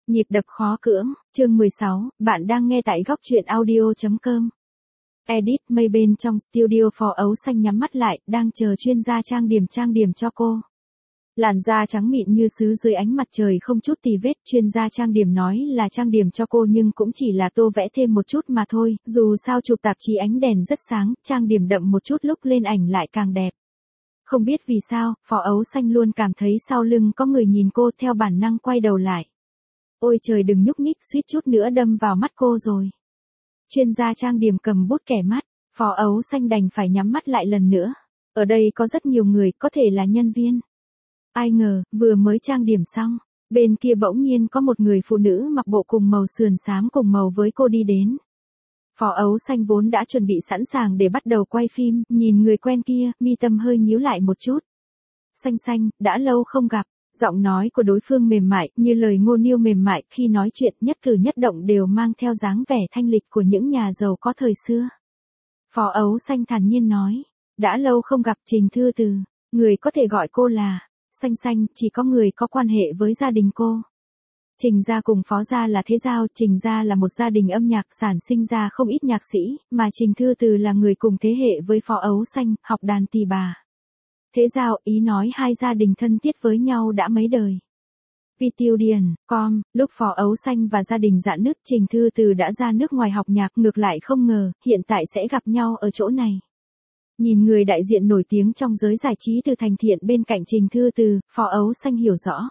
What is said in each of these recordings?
Nhịp đập khó cưỡng, chương 16, bạn đang nghe tại góc truyện audio.com. Edit mây bên trong studio Phó Ấu Xanh nhắm mắt lại, đang chờ chuyên gia trang điểm cho cô. Làn da trắng mịn như sứ dưới ánh mặt trời không chút tì vết, chuyên gia trang điểm nói là trang điểm cho cô nhưng cũng chỉ là tô vẽ thêm một chút mà thôi, dù sao chụp tạp chí ánh đèn rất sáng, trang điểm đậm một chút lúc lên ảnh lại càng đẹp. Không biết vì sao, Phó Ấu Xanh luôn cảm thấy sau lưng có người nhìn cô, theo bản năng quay đầu lại. Ôi trời, đừng nhúc nhích, suýt chút nữa đâm vào mắt cô rồi. Chuyên gia trang điểm cầm bút kẻ mắt, Phó Ấu Xanh đành phải nhắm mắt lại lần nữa. Ở đây có rất nhiều người, có thể là nhân viên. Ai ngờ, vừa mới trang điểm xong, bên kia bỗng nhiên có một người phụ nữ mặc bộ cùng màu sườn xám cùng màu với cô đi đến. Phó Ấu Xanh vốn đã chuẩn bị sẵn sàng để bắt đầu quay phim, nhìn người quen kia, mi tâm hơi nhíu lại một chút. Xanh xanh, đã lâu không gặp. Giọng nói của đối phương mềm mại, như lời ngô niêu mềm mại, khi nói chuyện nhất cử nhất động đều mang theo dáng vẻ thanh lịch của những nhà giàu có thời xưa. Phó Ấu Xanh thản nhiên nói, đã lâu không gặp Trình Thư Từ, người có thể gọi cô là Xanh Xanh, chỉ có người có quan hệ với gia đình cô. Trình gia cùng Phó gia là thế giao, Trình gia là một gia đình âm nhạc sản sinh ra không ít nhạc sĩ, mà Trình Thư Từ là người cùng thế hệ với Phó Ấu Xanh, học đàn tỳ bà. Thế giao, ý nói hai gia đình thân thiết với nhau đã mấy đời. Vi Tiêu Điền, lúc Phó Ấu Xanh và gia đình rạn nứt, Trình Thư Từ đã ra nước ngoài học nhạc, ngược lại không ngờ, hiện tại sẽ gặp nhau ở chỗ này. Nhìn người đại diện nổi tiếng trong giới giải trí từ Thành Thiện bên cạnh Trình Thư Từ, Phó Ấu Xanh hiểu rõ.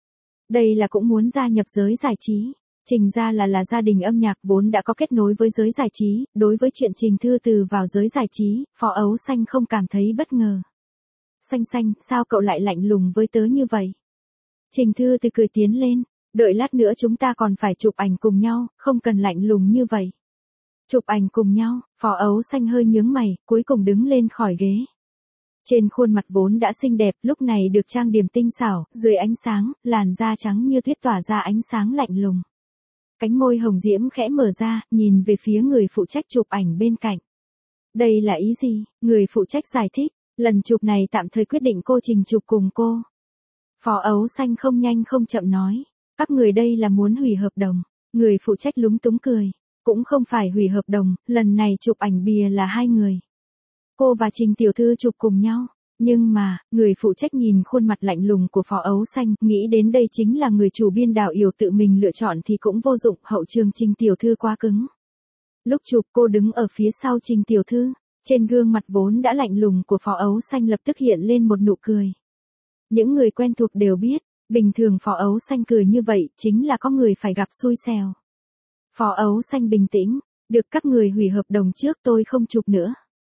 Đây là cũng muốn gia nhập giới giải trí. Trình gia là gia đình âm nhạc vốn đã có kết nối với giới giải trí, đối với chuyện Trình Thư Từ vào giới giải trí, Phó Ấu Xanh không cảm thấy bất ngờ. Xanh Xanh, sao cậu lại lạnh lùng với tớ như vậy? Trình Thư Từ cười tiến lên, đợi lát nữa chúng ta còn phải chụp ảnh cùng nhau, không cần lạnh lùng như vậy. Chụp ảnh cùng nhau, Phó Ấu Xanh hơi nhướng mày, cuối cùng đứng lên khỏi ghế. Trên khuôn mặt vốn đã xinh đẹp, lúc này được trang điểm tinh xảo, dưới ánh sáng, làn da trắng như tuyết tỏa ra ánh sáng lạnh lùng. Cánh môi hồng diễm khẽ mở ra, nhìn về phía người phụ trách chụp ảnh bên cạnh. Đây là ý gì? Người phụ trách giải thích. Lần chụp này tạm thời quyết định cô Trình chụp cùng cô. Phó Ấu Xanh không nhanh không chậm nói. Các người đây là muốn hủy hợp đồng. Người phụ trách lúng túng cười. Cũng không phải hủy hợp đồng, lần này chụp ảnh bìa là hai người. Cô và Trình tiểu thư chụp cùng nhau. Nhưng mà, người phụ trách nhìn khuôn mặt lạnh lùng của Phó Ấu Xanh, nghĩ đến đây chính là người chủ biên đạo Yểu tự mình lựa chọn thì cũng vô dụng, hậu trường Trình tiểu thư quá cứng. Lúc chụp cô đứng ở phía sau Trình tiểu thư. Trên gương mặt vốn đã lạnh lùng của Phó Ấu Xanh lập tức hiện lên một nụ cười. Những người quen thuộc đều biết, bình thường Phó Ấu Xanh cười như vậy, chính là có người phải gặp xui xẻo. Phó Ấu Xanh bình tĩnh, được các người hủy hợp đồng trước, tôi không chụp nữa.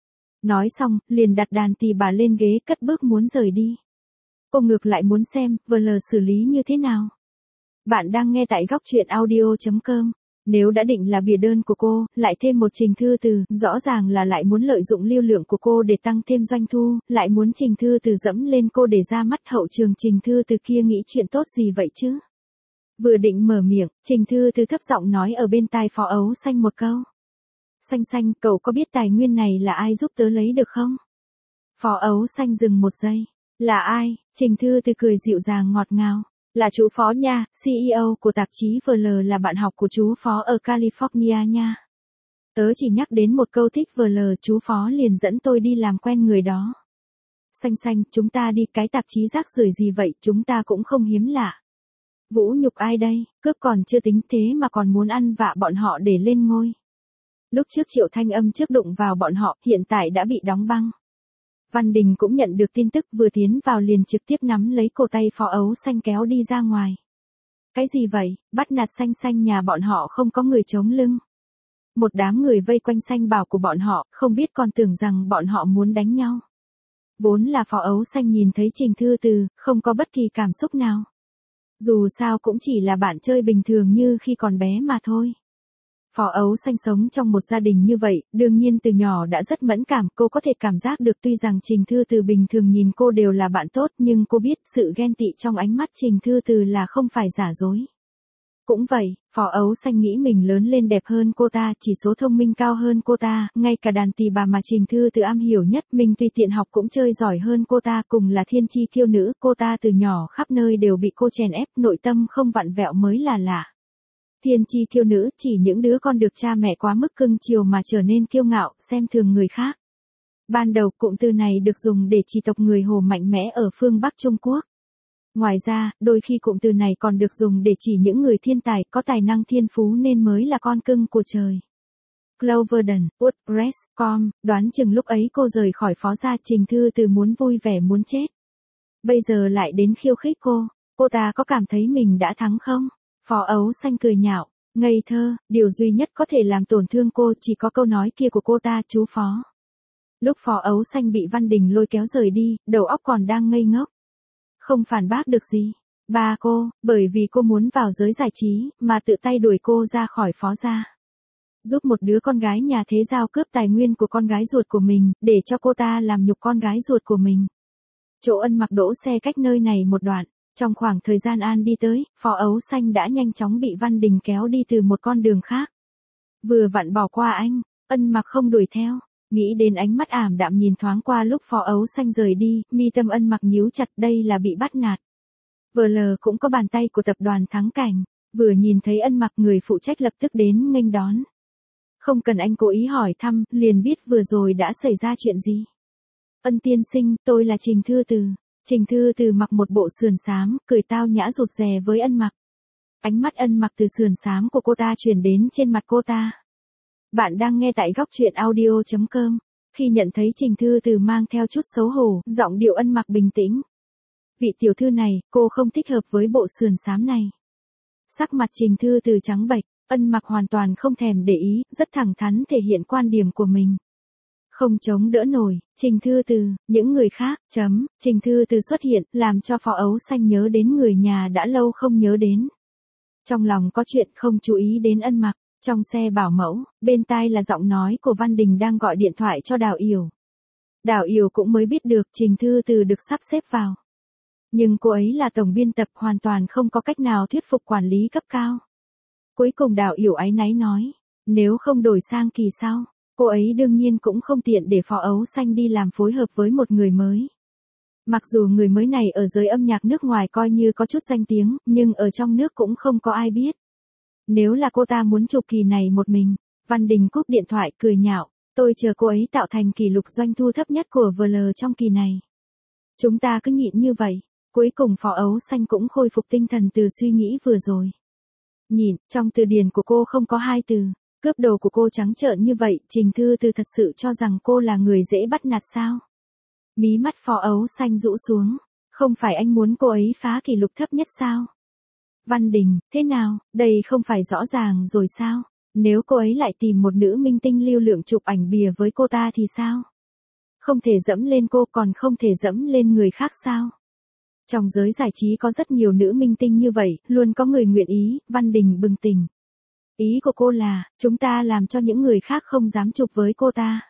Nói xong, liền đặt đàn tỳ bà lên ghế cất bước muốn rời đi. Cô ngược lại muốn xem, VL xử lý như thế nào. Bạn đang nghe tại góc truyện audio.com. Nếu đã định là bìa đơn của cô, lại thêm một Trình Thư Từ, rõ ràng là lại muốn lợi dụng lưu lượng của cô để tăng thêm doanh thu, lại muốn Trình Thư Từ dẫm lên cô để ra mắt, hậu trường Trình Thư Từ kia nghĩ chuyện tốt gì vậy chứ? Vừa định mở miệng, Trình Thư Từ thấp giọng nói ở bên tai Phó Ấu Xanh một câu. Xanh Xanh, cậu có biết tài nguyên này là ai giúp tớ lấy được không? Phó Ấu Xanh dừng một giây. Là ai? Trình Thư Từ cười dịu dàng ngọt ngào. Là chú Phó nha, CEO của tạp chí VL, là bạn học của chú Phó ở California nha. Tớ chỉ nhắc đến một câu thích VL, chú Phó liền dẫn tôi đi làm quen người đó. Xanh Xanh, chúng ta đi, cái tạp chí rác rưởi gì vậy, chúng ta cũng không hiếm lạ. Vũ nhục ai đây, cướp còn chưa tính thế mà còn muốn ăn vạ bọn họ để lên ngôi. Lúc trước Triệu Thanh Âm trước đụng vào bọn họ, hiện tại đã bị đóng băng. Văn Đình cũng nhận được tin tức, vừa tiến vào liền trực tiếp nắm lấy cổ tay Phó Ấu Xanh kéo đi ra ngoài. Cái gì vậy, bắt nạt Xanh Xanh nhà bọn họ không có người chống lưng. Một đám người vây quanh Xanh Bảo của bọn họ, không biết còn tưởng rằng bọn họ muốn đánh nhau. Vốn là Phó Ấu Xanh nhìn thấy Trình Thư Từ, không có bất kỳ cảm xúc nào. Dù sao cũng chỉ là bạn chơi bình thường như khi còn bé mà thôi. Phó Ấu Xanh sống trong một gia đình như vậy, đương nhiên từ nhỏ đã rất mẫn cảm, cô có thể cảm giác được tuy rằng Trình Thư Từ bình thường nhìn cô đều là bạn tốt, nhưng cô biết sự ghen tị trong ánh mắt Trình Thư Từ là không phải giả dối. Cũng vậy, Phó Ấu Xanh nghĩ mình lớn lên đẹp hơn cô ta, chỉ số thông minh cao hơn cô ta, ngay cả đàn tỳ bà mà Trình Thư Từ am hiểu nhất, mình tùy tiện học cũng chơi giỏi hơn cô ta, cùng là thiên chi kiêu nữ, cô ta từ nhỏ khắp nơi đều bị cô chèn ép, nội tâm không vặn vẹo mới là lạ. Thiên chi kiêu nữ chỉ những đứa con được cha mẹ quá mức cưng chiều mà trở nên kiêu ngạo, xem thường người khác. Ban đầu cụm từ này được dùng để chỉ tộc người Hồ mạnh mẽ ở phương Bắc Trung Quốc. Ngoài ra, đôi khi cụm từ này còn được dùng để chỉ những người thiên tài, có tài năng thiên phú nên mới là con cưng của trời. Cloverdon, Woodrest, đoán chừng lúc ấy cô rời khỏi Phó gia Trình Thư Từ muốn vui vẻ muốn chết. Bây giờ lại đến khiêu khích cô ta có cảm thấy mình đã thắng không? Phó Ấu Xanh cười nhạo, ngây thơ, điều duy nhất có thể làm tổn thương cô chỉ có câu nói kia của cô ta, chú Phó. Lúc Phó Ấu Xanh bị Văn Đình lôi kéo rời đi, đầu óc còn đang ngây ngốc. Không phản bác được gì. Ba cô, bởi vì cô muốn vào giới giải trí, mà tự tay đuổi cô ra khỏi Phó gia. Giúp một đứa con gái nhà thế giao cướp tài nguyên của con gái ruột của mình, để cho cô ta làm nhục con gái ruột của mình. Chỗ Ân Mặc đỗ xe cách nơi này một đoạn. Trong khoảng thời gian An đi tới, Phó Ấu Xanh đã nhanh chóng bị Văn Đình kéo đi từ một con đường khác. Vừa vặn bỏ qua anh, Ân Mặc không đuổi theo. Nghĩ đến ánh mắt ảm đạm nhìn thoáng qua lúc Phó Ấu Xanh rời đi, mi tâm Ân Mặc nhíu chặt, đây là bị bắt nạt. VL cũng có bàn tay của tập đoàn Thắng Cảnh, vừa nhìn thấy Ân Mặc, người phụ trách lập tức đến nghênh đón. Không cần anh cố ý hỏi thăm, liền biết vừa rồi đã xảy ra chuyện gì. Ân tiên sinh, tôi là Trình Thư Từ. Trình Thư Từ mặc một bộ sườn xám, cười tao nhã rụt rè với Ân Mặc. Ánh mắt Ân Mặc từ sườn xám của cô ta chuyển đến trên mặt cô ta. Bạn đang nghe tại góc truyện audio.com. Khi nhận thấy Trình Thư Từ mang theo chút xấu hổ, giọng điệu Ân Mặc bình tĩnh. Vị tiểu thư này, cô không thích hợp với bộ sườn xám này. Sắc mặt Trình Thư Từ trắng bệch, Ân Mặc hoàn toàn không thèm để ý, rất thẳng thắn thể hiện quan điểm của mình. Không chống đỡ nổi, Trình Thư Từ, những người khác, Trình Thư Từ xuất hiện, làm cho Phó Ấu Xanh nhớ đến người nhà đã lâu không nhớ đến. Trong lòng có chuyện không chú ý đến Ân Mặc, trong xe bảo mẫu, bên tai là giọng nói của Văn Đình đang gọi điện thoại cho Đào Yểu. Đào Yểu cũng mới biết được Trình Thư Từ được sắp xếp vào. Nhưng cô ấy là tổng biên tập, hoàn toàn không có cách nào thuyết phục quản lý cấp cao. Cuối cùng Đào Yểu áy náy nói, nếu không đổi sang kỳ sau. Cô ấy đương nhiên cũng không tiện để Phó Ấu Xanh đi làm phối hợp với một người mới. Mặc dù người mới này ở giới âm nhạc nước ngoài coi như có chút danh tiếng, nhưng ở trong nước cũng không có ai biết. Nếu là cô ta muốn chụp kỳ này một mình, Văn Đình cúp điện thoại cười nhạo, tôi chờ cô ấy tạo thành kỷ lục doanh thu thấp nhất của VL trong kỳ này. Chúng ta cứ nhịn như vậy. Cuối cùng Phó Ấu Xanh cũng khôi phục tinh thần từ suy nghĩ vừa rồi. Nhịn, trong từ điển của cô không có hai từ. Cướp đồ của cô trắng trợn như vậy, Trình Thư Từ thật sự cho rằng cô là người dễ bắt nạt sao? Mí mắt Phó Ấu Xanh rũ xuống, không phải anh muốn cô ấy phá kỷ lục thấp nhất sao? Văn Đình, thế nào, đây không phải rõ ràng rồi sao? Nếu cô ấy lại tìm một nữ minh tinh lưu lượng chụp ảnh bìa với cô ta thì sao? Không thể dẫm lên cô, còn không thể dẫm lên người khác sao? Trong giới giải trí có rất nhiều nữ minh tinh như vậy, luôn có người nguyện ý. Văn Đình bừng tỉnh. Ý của cô là, chúng ta làm cho những người khác không dám chụp với cô ta.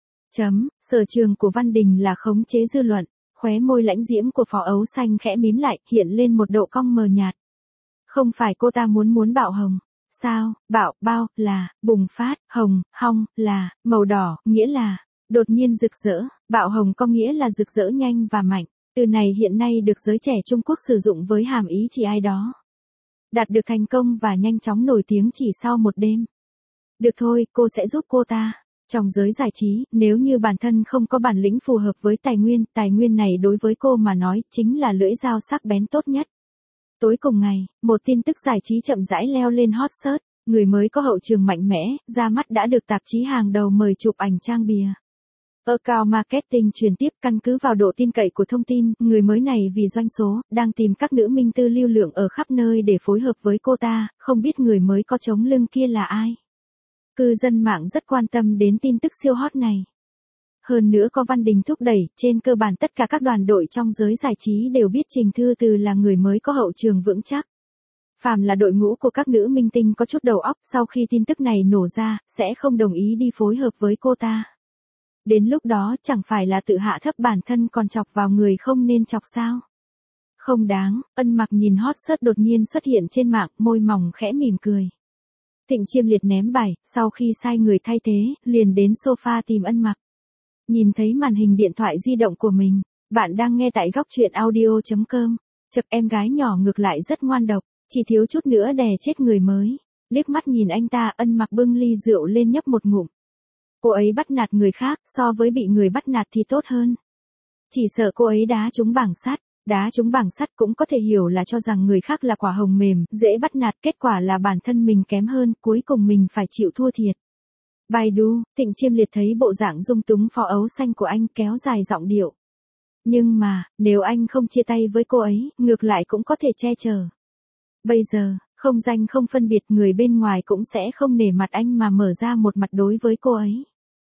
Sở trường của Văn Đình là khống chế dư luận, khóe môi lãnh diễm của Phó Ấu Xanh khẽ mím lại, hiện lên một độ cong mờ nhạt. Không phải cô ta muốn bạo hồng. Sao, bao, là, bùng phát, hồng, hong, là, màu đỏ, nghĩa là, đột nhiên rực rỡ, bạo hồng có nghĩa là rực rỡ nhanh và mạnh. Từ này hiện nay được giới trẻ Trung Quốc sử dụng với hàm ý chỉ ai đó đạt được thành công và nhanh chóng nổi tiếng chỉ sau một đêm. Được thôi, cô sẽ giúp cô ta. Trong giới giải trí, nếu như bản thân không có bản lĩnh phù hợp với tài nguyên này đối với cô mà nói, chính là lưỡi dao sắc bén tốt nhất. Tối cùng ngày, một tin tức giải trí chậm rãi leo lên hot search, người mới có hậu trường mạnh mẽ, ra mắt đã được tạp chí hàng đầu mời chụp ảnh trang bìa. Account Marketing truyền tiếp, căn cứ vào độ tin cậy của thông tin, người mới này vì doanh số, đang tìm các nữ minh tư lưu lượng ở khắp nơi để phối hợp với cô ta, không biết người mới có chống lưng kia là ai. Cư dân mạng rất quan tâm đến tin tức siêu hot này. Hơn nữa có Văn Đình thúc đẩy, trên cơ bản tất cả các đoàn đội trong giới giải trí đều biết Trình Thư Từ là người mới có hậu trường vững chắc. Phàm là đội ngũ của các nữ minh tinh có chút đầu óc, sau khi tin tức này nổ ra, sẽ không đồng ý đi phối hợp với cô ta. Đến lúc đó chẳng phải là tự hạ thấp bản thân còn chọc vào người không nên chọc sao? Không đáng. Ân Mặc nhìn hot search đột nhiên xuất hiện trên mạng, môi mỏng khẽ mỉm cười. Thịnh Chiêm Liệt ném bài, sau khi sai người thay thế, liền đến sofa tìm Ân Mặc. Nhìn thấy màn hình điện thoại di động của mình, bạn đang nghe tại góc truyện audio.com. Chậc, em gái nhỏ ngược lại rất ngoan độc, chỉ thiếu chút nữa đè chết người mới. Liếc mắt nhìn anh ta, Ân Mặc bưng ly rượu lên nhấp một ngụm. Cô ấy bắt nạt người khác, so với bị người bắt nạt thì tốt hơn. Chỉ sợ cô ấy đá trúng bảng sắt. Đá trúng bảng sắt cũng có thể hiểu là cho rằng người khác là quả hồng mềm, dễ bắt nạt, kết quả là bản thân mình kém hơn, cuối cùng mình phải chịu thua thiệt. Baidu, Thịnh Chiêm Liệt thấy bộ dạng dung túng Phó Ấu Xanh của anh, kéo dài giọng điệu. Nhưng mà, nếu anh không chia tay với cô ấy, ngược lại cũng có thể che chở. Bây giờ, không danh không phân biệt, người bên ngoài cũng sẽ không nể mặt anh mà mở ra một mặt đối với cô ấy.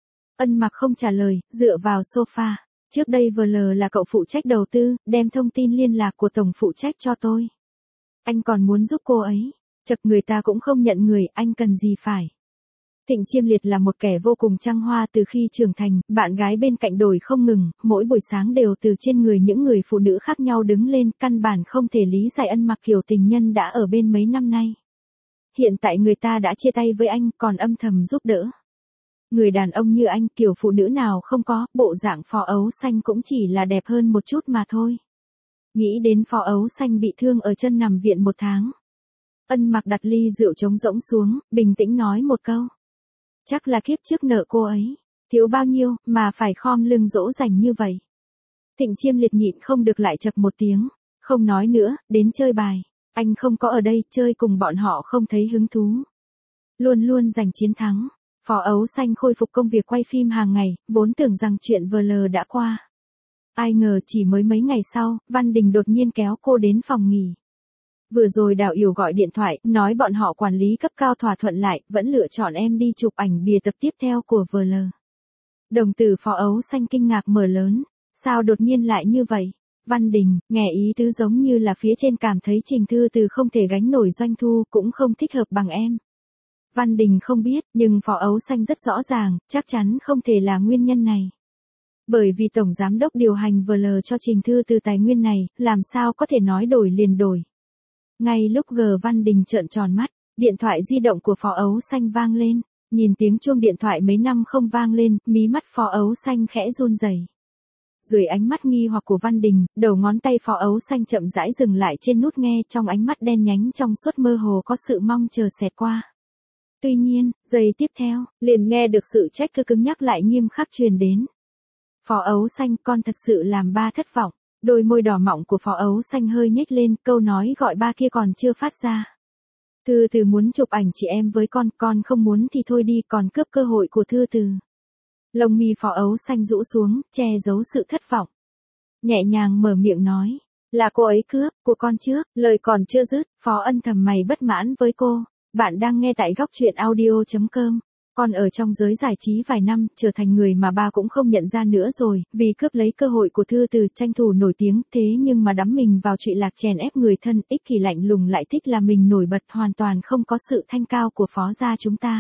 Ân Mặc không trả lời, dựa vào sofa. Trước đây VL là cậu phụ trách đầu tư, đem thông tin liên lạc của tổng phụ trách cho tôi. Anh còn muốn giúp cô ấy. Chật, người ta cũng không nhận người, anh cần gì phải. Thịnh Chiêm Liệt là một kẻ vô cùng trăng hoa từ khi trưởng thành, bạn gái bên cạnh đổi không ngừng, mỗi buổi sáng đều từ trên người những người phụ nữ khác nhau đứng lên, căn bản không thể lý giải Ân Mặc kiểu tình nhân đã ở bên mấy năm nay. Hiện tại người ta đã chia tay với anh, còn âm thầm giúp đỡ. Người đàn ông như anh, kiểu phụ nữ nào không có, bộ dạng Phó Ấu Xanh cũng chỉ là đẹp hơn một chút mà thôi. Nghĩ đến Phó Ấu Xanh bị thương ở chân nằm viện 1 tháng. Ân Mặc đặt ly rượu trống rỗng xuống, bình tĩnh nói một câu. Chắc là kiếp trước nợ cô ấy. Thiếu bao nhiêu, mà phải khom lưng dỗ dành như vậy. Thịnh Chiêm Liệt nhịn không được lại chậc một tiếng. Không nói nữa, đến chơi bài. Anh không có ở đây, chơi cùng bọn họ không thấy hứng thú. Luôn luôn giành chiến thắng. Phó Ấu Xanh khôi phục công việc quay phim hàng ngày, vốn tưởng rằng chuyện VL đã qua. Ai ngờ chỉ mới mấy ngày sau, Văn Đình đột nhiên kéo cô đến phòng nghỉ. Vừa rồi Đào Yểu gọi điện thoại, nói bọn họ quản lý cấp cao thỏa thuận lại, vẫn lựa chọn em đi chụp ảnh bìa tập tiếp theo của VL. Đồng tử Phó Ấu Xanh kinh ngạc mở lớn. Sao đột nhiên lại như vậy? Văn Đình, nghe ý tứ giống như là phía trên cảm thấy Trình Thư Từ không thể gánh nổi doanh thu, cũng không thích hợp bằng em. Văn Đình không biết, nhưng Phó Ấu Xanh rất rõ ràng, chắc chắn không thể là nguyên nhân này. Bởi vì Tổng Giám đốc điều hành VL cho Trình Thư Từ tài nguyên này, làm sao có thể nói đổi liền đổi. Ngay lúc Văn Đình trợn tròn mắt, điện thoại di động của Phó Ấu Xanh vang lên. Nhìn tiếng chuông điện thoại mấy năm không vang lên, mí mắt Phó Ấu Xanh khẽ run rẩy. Dưới ánh mắt nghi hoặc của Văn Đình, đầu ngón tay Phó Ấu Xanh chậm rãi dừng lại trên nút nghe, trong ánh mắt đen nhánh trong suốt mơ hồ có sự mong chờ xẹt qua. Tuy nhiên, giây tiếp theo, liền nghe được sự trách cứ cứng nhắc lại nghiêm khắc truyền đến. Phó Ấu Xanh, con thật sự làm ba thất vọng. Đôi môi đỏ mọng của Phó Ấu Xanh hơi nhếch lên, câu nói gọi ba kia còn chưa phát ra. Thư Từ muốn chụp ảnh chị em với con không muốn thì thôi đi, còn cướp cơ hội của Thư Từ. Lông mi Phó Ấu Xanh rũ xuống, che giấu sự thất vọng. Nhẹ nhàng mở miệng nói, là cô ấy cướp, của con trước, lời còn chưa dứt, Phó Ân thầm mày bất mãn với cô. Bạn đang nghe tại góc truyện audio.com. Con ở trong giới giải trí vài năm, trở thành người mà ba cũng không nhận ra nữa rồi, vì cướp lấy cơ hội của Thư Từ, tranh thủ nổi tiếng, thế nhưng mà đắm mình vào trụy lạc chèn ép người thân, ích kỷ lạnh lùng lại thích là mình nổi bật, hoàn toàn không có sự thanh cao của Phó gia chúng ta.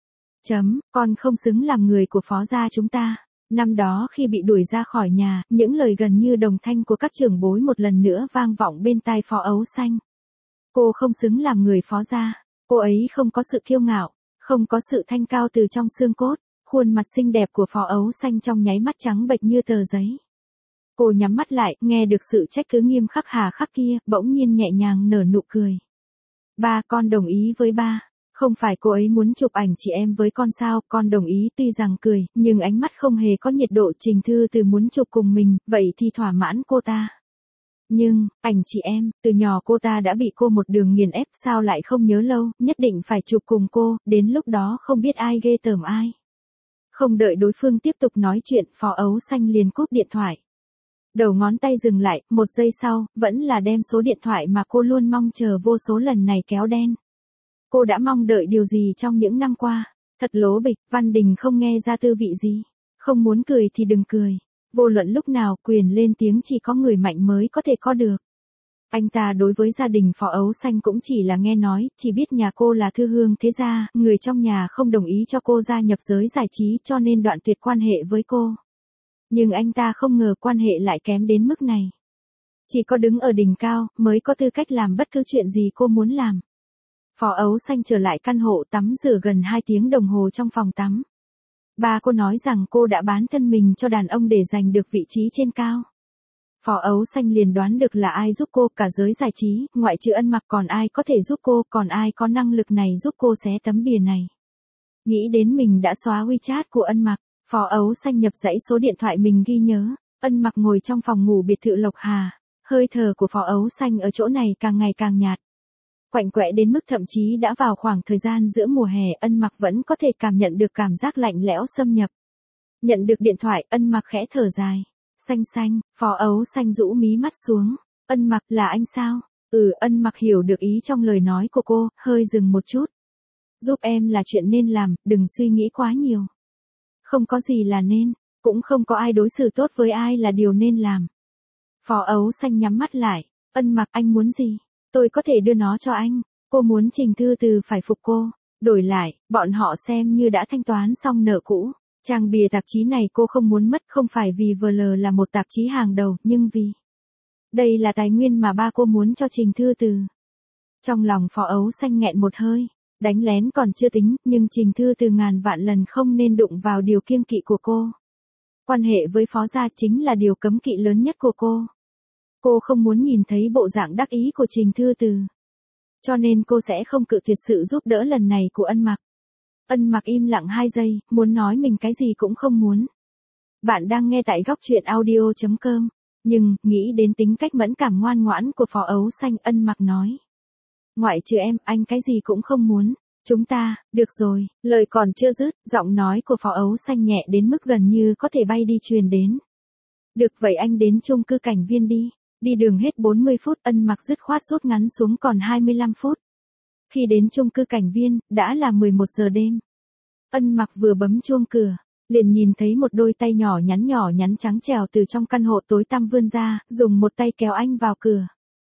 Con không xứng làm người của Phó gia chúng ta. Năm đó khi bị đuổi ra khỏi nhà, những lời gần như đồng thanh của các trưởng bối một lần nữa vang vọng bên tai Phó Ấu Xanh. Cô không xứng làm người Phó gia. Cô ấy không có sự kiêu ngạo, không có sự thanh cao từ trong xương cốt. Khuôn mặt xinh đẹp của Phó Ấu Xanh trong nháy mắt trắng bệch như tờ giấy. Cô nhắm mắt lại, nghe được sự trách cứ nghiêm khắc hà khắc kia, bỗng nhiên nhẹ nhàng nở nụ cười. Ba, con đồng ý với ba. Không phải cô ấy muốn chụp ảnh chị em với con sao, con đồng ý, tuy rằng cười, nhưng ánh mắt không hề có nhiệt độ. Trình Thư Từ muốn chụp cùng mình, vậy thì thỏa mãn cô ta. Nhưng, ảnh chị em, từ nhỏ cô ta đã bị cô một đường nghiền ép, sao lại không nhớ lâu, nhất định phải chụp cùng cô, đến lúc đó không biết ai ghê tởm ai. Không đợi đối phương tiếp tục nói chuyện, Phó Ấu Xanh liền cúp điện thoại. Đầu ngón tay dừng lại, 1 giây sau, vẫn là đem số điện thoại mà cô luôn mong chờ vô số lần này kéo đen. Cô đã mong đợi điều gì trong những năm qua? Thật lố bịch, Văn Đình không nghe ra tư vị gì. Không muốn cười thì đừng cười. Vô luận lúc nào, quyền lên tiếng chỉ có người mạnh mới có thể có được. Anh ta đối với gia đình Phó Ấu Xanh cũng chỉ là nghe nói, chỉ biết nhà cô là thư hương thế gia, người trong nhà không đồng ý cho cô gia nhập giới giải trí cho nên đoạn tuyệt quan hệ với cô. Nhưng anh ta không ngờ quan hệ lại kém đến mức này. Chỉ có đứng ở đỉnh cao, mới có tư cách làm bất cứ chuyện gì cô muốn làm. Phó Ấu Xanh trở lại căn hộ tắm rửa gần 2 tiếng đồng hồ trong phòng tắm. Ba cô nói rằng cô đã bán thân mình cho đàn ông để giành được vị trí trên cao. Phó Ấu Xanh liền đoán được là ai giúp cô, cả giới giải trí, ngoại trừ Ân Mặc còn ai có thể giúp cô, còn ai có năng lực này giúp cô xé tấm bìa này. Nghĩ đến mình đã xóa WeChat của Ân Mặc, Phó Ấu Xanh nhập dãy số điện thoại mình ghi nhớ, Ân Mặc ngồi trong phòng ngủ biệt thự Lộc Hà, hơi thở của Phó Ấu Xanh ở chỗ này càng ngày càng nhạt. Quạnh quẽ đến mức thậm chí đã vào khoảng thời gian giữa mùa hè, Ân Mặc vẫn có thể cảm nhận được cảm giác lạnh lẽo xâm nhập. Nhận được điện thoại, Ân Mặc khẽ thở dài. Xanh xanh, Phó Ấu Xanh rũ mí mắt xuống. Ân Mặc, là anh sao? Ân Mặc hiểu được ý trong lời nói của cô, hơi dừng một chút. Giúp em là chuyện nên làm, đừng suy nghĩ quá nhiều. Không có gì là nên, cũng không có ai đối xử tốt với ai là điều nên làm. Phó Ấu Xanh nhắm mắt lại. Ân Mặc, anh muốn gì? Tôi có thể đưa nó cho anh. Cô muốn Trình Thư Từ phải phục cô. Đổi lại, bọn họ xem như đã thanh toán xong nợ cũ. Trang bìa tạp chí này cô không muốn mất, không phải vì VL là một tạp chí hàng đầu, nhưng vì đây là tài nguyên mà ba cô muốn cho Trình Thư Từ. Trong lòng Phó Ấu Xanh nghẹn một hơi, đánh lén còn chưa tính, nhưng Trình Thư Từ ngàn vạn lần không nên đụng vào điều kiêng kỵ của cô. Quan hệ với Phó gia chính là điều cấm kỵ lớn nhất của cô. Cô không muốn nhìn thấy bộ dạng đắc ý của Trình Thư Từ. Cho nên cô sẽ không cự tuyệt sự giúp đỡ lần này của Ân Mặc. Ân Mặc im lặng 2 giây, muốn nói mình cái gì cũng không muốn. Bạn đang nghe tại góc truyện audio.com. Nhưng, nghĩ đến tính cách mẫn cảm ngoan ngoãn của Phó Ấu Xanh, Ân Mặc nói. Ngoại trừ em, anh cái gì cũng không muốn. Chúng ta, được rồi, lời còn chưa dứt, giọng nói của Phó Ấu Xanh nhẹ đến mức gần như có thể bay đi truyền đến. Được vậy anh đến chung cư Cảnh Viên đi. Đi đường hết 40 phút, Ân Mặc dứt khoát rút ngắn xuống còn 25 phút. Khi đến chung cư Cảnh Viên, đã là 11 giờ đêm. Ân Mặc vừa bấm chuông cửa, liền nhìn thấy một đôi tay nhỏ nhắn trắng trẻo từ trong căn hộ tối tăm vươn ra, dùng một tay kéo anh vào cửa.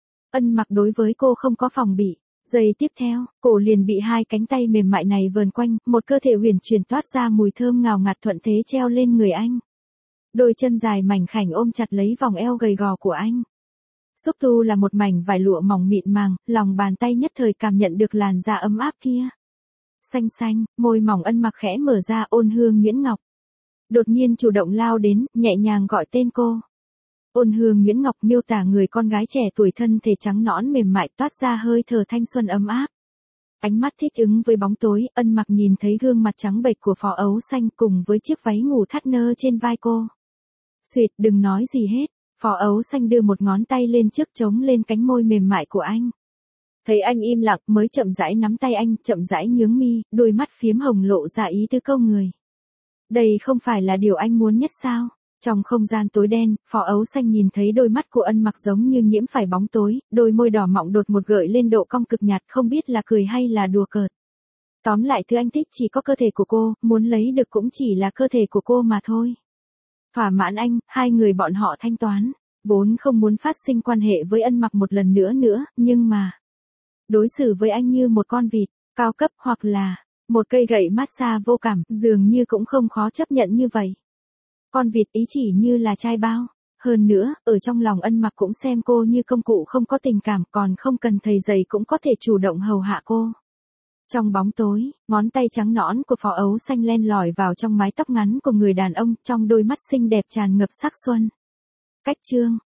Ân Mặc đối với cô không có phòng bị. Giây tiếp theo, cổ liền bị hai cánh tay mềm mại này vờn quanh, một cơ thể huyền chuyển toát ra mùi thơm ngào ngạt thuận thế treo lên người anh. Đôi chân dài mảnh khảnh ôm chặt lấy vòng eo gầy gò của anh. Xúc tu là một mảnh vải lụa mỏng mịn màng, lòng bàn tay nhất thời cảm nhận được làn da ấm áp kia. Xanh xanh, môi mỏng Ân Mặc khẽ mở ra, ôn hương nhuyễn ngọc. Đột nhiên chủ động lao đến, nhẹ nhàng gọi tên cô. Ôn hương nhuyễn ngọc miêu tả người con gái trẻ tuổi thân thể trắng nõn mềm mại toát ra hơi thở thanh xuân ấm áp. Ánh mắt thích ứng với bóng tối, Ân Mặc nhìn thấy gương mặt trắng bệch của Phó Ấu Xanh cùng với chiếc váy ngủ thắt nơ trên vai cô. Xuyệt, đừng nói gì hết. Phó Ấu Xanh đưa một ngón tay lên trước chống lên cánh môi mềm mại của anh. Thấy anh im lặng mới chậm rãi nắm tay anh, chậm rãi nhướng mi, đôi mắt phiếm hồng lộ ra ý tứ câu người. Đây không phải là điều anh muốn nhất sao? Trong không gian tối đen, Phó Ấu Xanh nhìn thấy đôi mắt của Ân Mặc giống như nhiễm phải bóng tối, đôi môi đỏ mọng đột một gợi lên độ cong cực nhạt, không biết là cười hay là đùa cợt. Tóm lại thứ anh thích chỉ có cơ thể của cô, muốn lấy được cũng chỉ là cơ thể của cô mà thôi. Thỏa mãn anh, hai người bọn họ thanh toán, vốn không muốn phát sinh quan hệ với Ân Mặc một lần nữa, nhưng mà đối xử với anh như một con vịt, cao cấp hoặc là một cây gậy massage vô cảm, dường như cũng không khó chấp nhận như vậy. Con vịt ý chỉ như là chai bao. Hơn nữa, ở trong lòng Ân Mặc cũng xem cô như công cụ không có tình cảm, còn không cần thầy giày cũng có thể chủ động hầu hạ cô. Trong bóng tối, ngón tay trắng nõn của Phó Ấu Xanh len lỏi vào trong mái tóc ngắn của người đàn ông, trong đôi mắt xinh đẹp tràn ngập sắc xuân. Cách chương